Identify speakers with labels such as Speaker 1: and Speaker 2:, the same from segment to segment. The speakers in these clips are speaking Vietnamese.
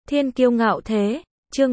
Speaker 1: Thiên kiêu ngạo thế, chương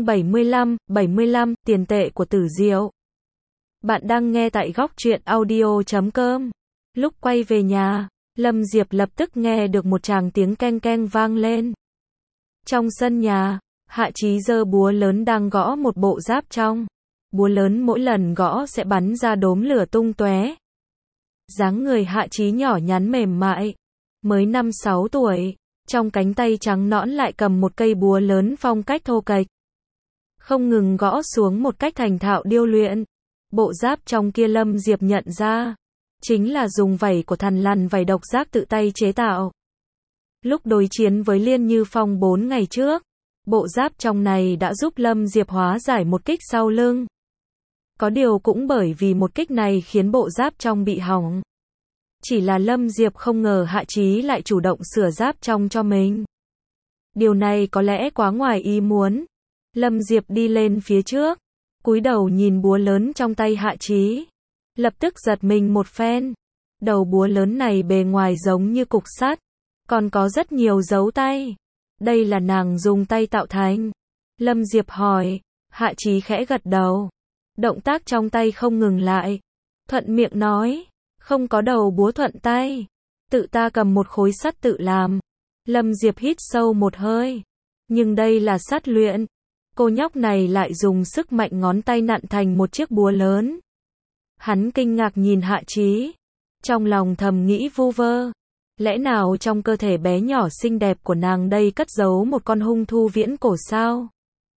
Speaker 1: 75, tiền tệ của Tử Diệu. Bạn đang nghe tại góc truyện audio.com. Lúc quay về nhà, Lâm Diệp lập tức nghe được một tràng tiếng keng keng vang lên. Trong sân nhà, Hạ Chí giơ búa lớn đang gõ một bộ giáp trong. Búa lớn mỗi lần gõ sẽ bắn ra đốm lửa tung tóe. Dáng người Hạ Chí nhỏ nhắn mềm mại, mới 5-6 tuổi. Trong cánh tay trắng nõn lại cầm một cây búa lớn phong cách thô kệch. Không ngừng gõ xuống một cách thành thạo điêu luyện. Bộ giáp trong kia Lâm Diệp nhận ra, chính là dùng vảy của thằn lằn vảy độc giác tự tay chế tạo. Lúc đối chiến với Liên Như Phong 4 ngày trước, bộ giáp trong này đã giúp Lâm Diệp hóa giải một kích sau lưng. Có điều cũng bởi vì một kích này khiến bộ giáp trong bị hỏng. Chỉ là Lâm Diệp không ngờ Hạ Chí lại chủ động sửa giáp trong cho mình. Điều này có lẽ quá ngoài ý muốn. Lâm Diệp đi lên phía trước, cúi đầu nhìn búa lớn trong tay Hạ Chí. Lập tức giật mình một phen. Đầu búa lớn này bề ngoài giống như cục sắt, còn có rất nhiều dấu tay. Đây là nàng dùng tay tạo thành. Lâm Diệp hỏi, Hạ Chí khẽ gật đầu. Động tác trong tay không ngừng lại. Thuận miệng nói, không có đầu búa thuận tay. Tự ta cầm một khối sắt tự làm. Lâm Diệp hít sâu một hơi. Nhưng đây là sắt luyện. Cô nhóc này lại dùng sức mạnh ngón tay nặn thành một chiếc búa lớn. Hắn kinh ngạc nhìn Hạ Chí. Trong lòng thầm nghĩ vu vơ. Lẽ nào trong cơ thể bé nhỏ xinh đẹp của nàng đây cất giấu một con hung thú viễn cổ sao?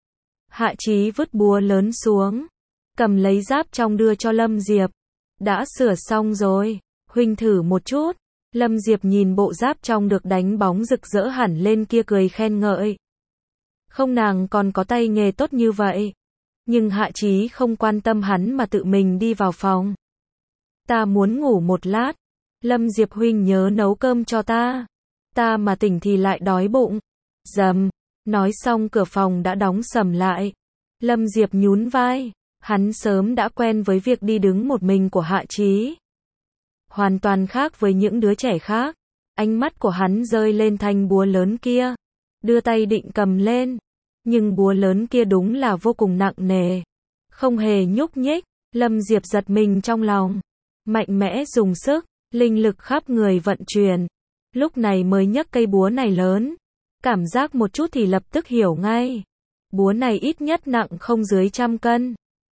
Speaker 1: Hạ Chí vứt búa lớn xuống. Cầm lấy giáp trong đưa cho Lâm Diệp. Đã sửa xong rồi, huynh thử một chút. Lâm Diệp nhìn bộ giáp trong được đánh bóng rực rỡ hẳn lên kia cười khen ngợi. Không, nàng còn có tay nghề tốt như vậy. Nhưng Hạ Chí không quan tâm hắn mà tự mình đi vào phòng. Ta muốn ngủ một lát. Lâm Diệp huynh nhớ nấu cơm cho ta. Ta mà tỉnh thì lại đói bụng. Dầm. Nói xong cửa phòng đã đóng sầm lại. Lâm Diệp nhún vai. Hắn sớm đã quen với việc đi đứng một mình của Hạ Chí. Hoàn toàn khác với những đứa trẻ khác. Ánh mắt của hắn rơi lên thanh búa lớn kia. Đưa tay định cầm lên. Nhưng búa lớn kia đúng là vô cùng nặng nề. Không hề nhúc nhích. Lâm Diệp giật mình trong lòng. Mạnh mẽ dùng sức. Linh lực khắp người vận chuyển. Lúc này mới nhấc cây búa này lớn. Cảm giác một chút thì lập tức hiểu ngay. Búa này ít nhất nặng không dưới 100 cân.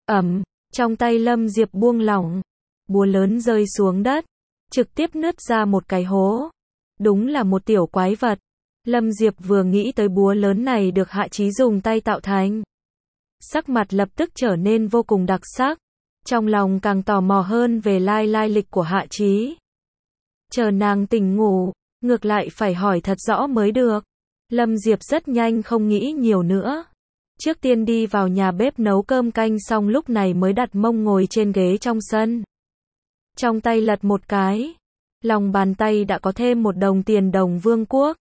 Speaker 1: Trong tay Lâm Diệp buông lỏng. Búa lớn rơi xuống đất. Trực tiếp nứt ra một cái hố. Đúng là một tiểu quái vật. Lâm Diệp vừa nghĩ tới búa lớn này được Hạ Chí dùng tay tạo thành. Sắc mặt lập tức trở nên vô cùng đặc sắc. Trong lòng càng tò mò hơn về lai lịch của Hạ Chí. Chờ nàng tỉnh ngủ, ngược lại phải hỏi thật rõ mới được. Lâm Diệp rất nhanh không nghĩ nhiều nữa. Trước tiên đi vào nhà bếp nấu cơm canh xong lúc này mới đặt mông ngồi trên ghế trong sân. Trong tay lật một cái. Lòng bàn tay đã có thêm một đồng tiền đồng vương quốc.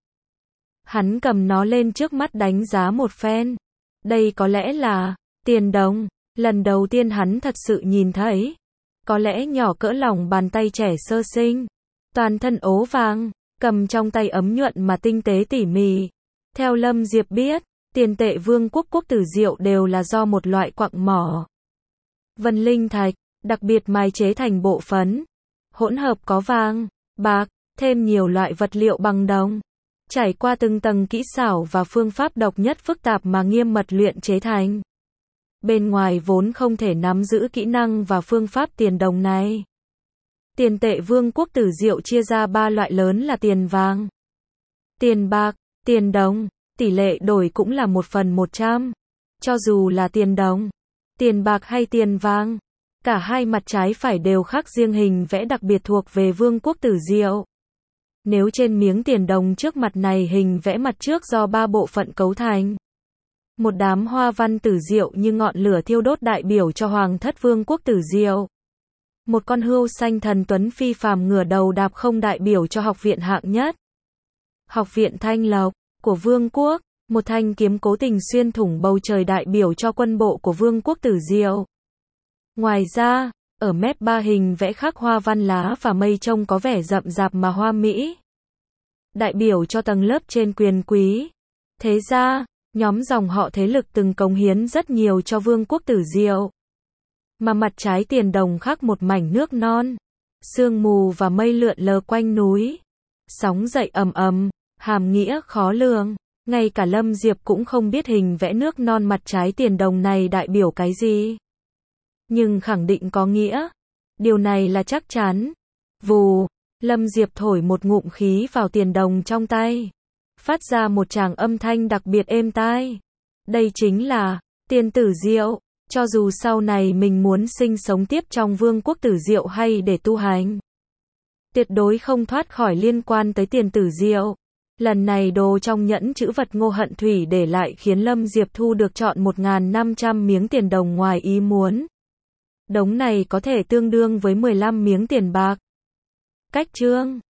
Speaker 1: Hắn cầm nó lên trước mắt đánh giá một phen. Đây có lẽ là tiền đồng. Lần đầu tiên hắn thật sự nhìn thấy. Có lẽ nhỏ cỡ lòng bàn tay trẻ sơ sinh. Toàn thân ố vàng. Cầm trong tay ấm nhuận mà tinh tế tỉ mỉ. Theo Lâm Diệp biết, tiền tệ vương quốc quốc Tử Diệu đều là do một loại quặng mỏ Vân Linh Thạch, đặc biệt mài chế thành bộ phấn. Hỗn hợp có vàng, bạc, thêm nhiều loại vật liệu bằng đồng. Trải qua từng tầng kỹ xảo và phương pháp độc nhất phức tạp mà nghiêm mật luyện chế thành. Bên ngoài vốn không thể nắm giữ kỹ năng và phương pháp tiền đồng này. Tiền tệ vương quốc Tử Diệu chia ra 3 loại lớn là tiền vàng, tiền bạc, tiền đồng. Tỷ lệ đổi cũng là 1/100. Cho dù là tiền đồng, tiền bạc hay tiền vàng, cả hai mặt trái phải đều khác riêng hình vẽ đặc biệt thuộc về vương quốc Tử Diệu. Nếu trên miếng tiền đồng trước mặt này hình vẽ mặt trước do 3 bộ phận cấu thành. Một đám hoa văn tử diệu như ngọn lửa thiêu đốt đại biểu cho Hoàng thất vương quốc Tử Diệu. Một con hươu xanh thần tuấn phi phàm ngửa đầu đạp không đại biểu cho học viện hạng nhất. Học viện Thanh Lộc của vương quốc, một thanh kiếm cố tình xuyên thủng bầu trời đại biểu cho quân bộ của vương quốc Tử Diệu. Ngoài ra, ở mép 3 hình vẽ khắc hoa văn lá và mây trông có vẻ rậm rạp mà hoa mỹ. Đại biểu cho tầng lớp trên quyền quý, thế gia, Nhóm dòng họ thế lực từng cống hiến rất nhiều cho vương quốc Tử Diệu. Mà mặt trái tiền đồng khác một mảnh nước non. Sương mù và mây lượn lờ quanh núi. Sóng dậy ầm ầm, hàm nghĩa khó lường. Ngay cả Lâm Diệp cũng không biết hình vẽ nước non mặt trái tiền đồng này đại biểu cái gì. Nhưng khẳng định có nghĩa. Điều này là chắc chắn. Vù, Lâm Diệp thổi một ngụm khí vào tiền đồng trong tay. Phát ra một tràng âm thanh đặc biệt êm tai. Đây chính là tiền Tử Diệu. Cho dù sau này mình muốn sinh sống tiếp trong vương quốc Tử Diệu hay để tu hành, tuyệt đối không thoát khỏi liên quan tới tiền Tử Diệu. Lần này đồ trong nhẫn chữ vật Ngô Hận Thủy để lại khiến Lâm Diệp thu được trọn 1.500 miếng tiền đồng ngoài ý muốn. Đống này có thể tương đương với 15 miếng tiền bạc. Cách chương